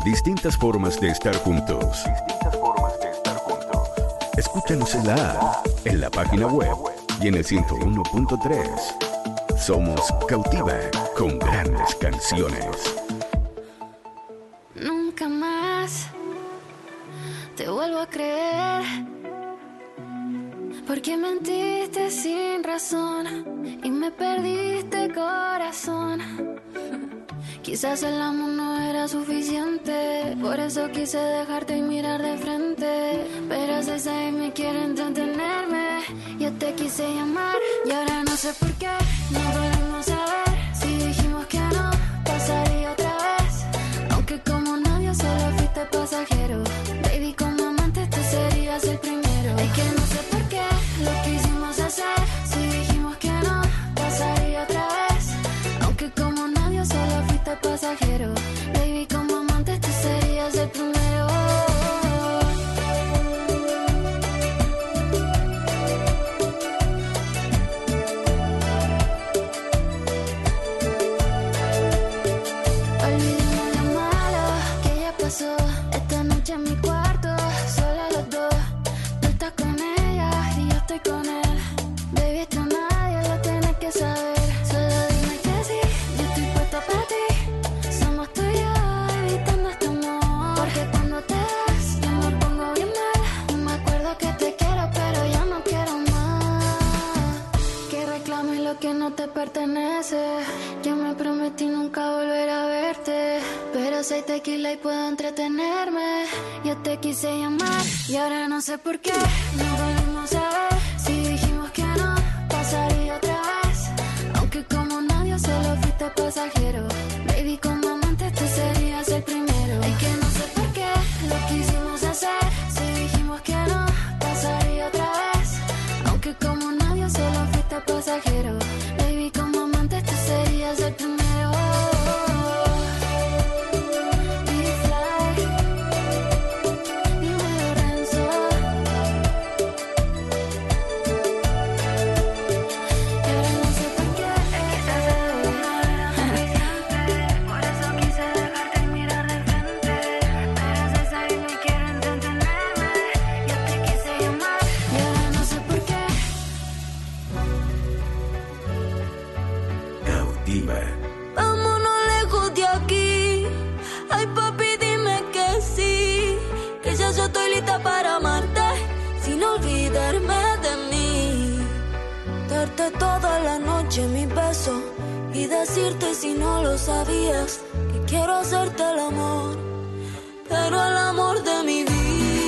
Distintas formas de estar juntos. Escúchanos en la app, en la página web y en el 101.3. Somos Cautiva, con grandes canciones. Nunca más te vuelvo a creer, porque mentiste sin razón y me perdiste corazón. Quizás el amor no era suficiente, por eso quise dejarte y mirar de frente. Pero si ahí me quiere entretenerme, yo te quise llamar y ahora no sé por qué no volvimos a ver. Si dijimos que no, pasaría otra vez. Aunque como novio solo fuiste pasajero, baby, como amante tú serías el primero. Es que no sé por qué lo quisimos hacer. Si dijimos que no, pasaría otra vez. Aunque como novio solo fuiste pasajero, baby, como amante tú serías el primero. Olvidemos lo malo que ya pasó. Esta noche en mi cuarto, sola los dos. Tú estás con ella y yo estoy con él. Baby, esto nadie lo tiene que saber. Solo dime que sí, yo estoy puesta para ti. Somos tú y yo, evitando este amor. Porque cuando te vas, yo me pongo bien mal. Me acuerdo que te quiero, pero ya no quiero más. Que reclames lo que no te pertenece. Yo me prometí nunca volver a verte, pero soy tequila y puedo entretenerme. Yo te quise llamar y ahora no sé por qué no volvimos a ver. Si dijimos que no, pasaría otra vez. Aunque como novio solo fuiste pasajero, baby, como amante tú serías el primero. Es que no sé por qué lo quisimos hacer. Si dijimos que no, pasaría otra vez. Aunque como novio solo fuiste pasajero, baby, como amante tú serías el primero. Cautiva. Vámonos lejos de aquí. Ay, papi, dime que sí. Que ya yo estoy lista para amarte, sin olvidarme de mí. Darte toda la noche mi beso y decirte, si no lo sabías, que quiero hacerte el amor, pero el amor de mi vida.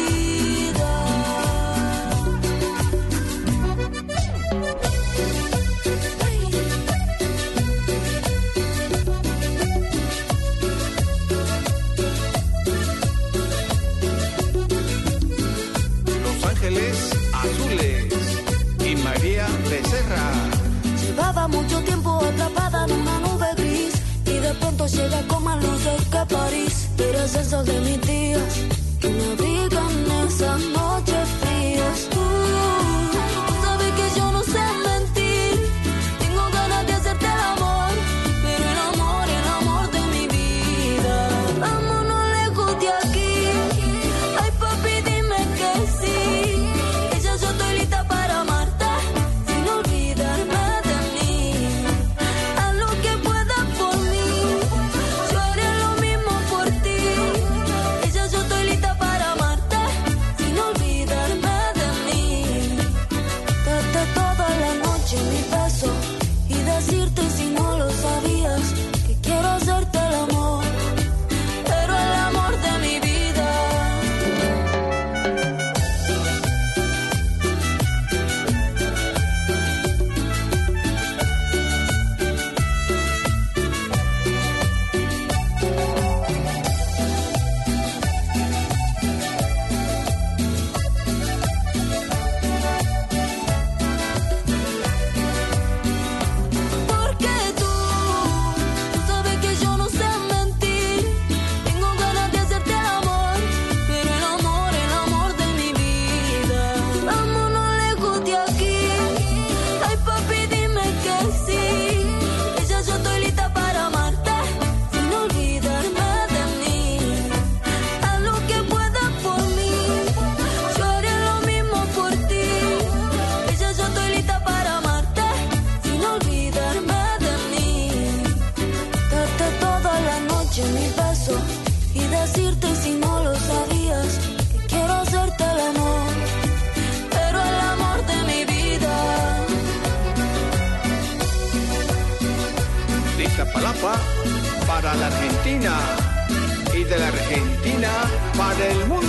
Azules y María Becerra. Llevaba mucho tiempo atrapada en una nube gris y de pronto llega como las luces que París. Eres el sol de mis días, que me Iztapalapa para la Argentina y de la Argentina para el mundo.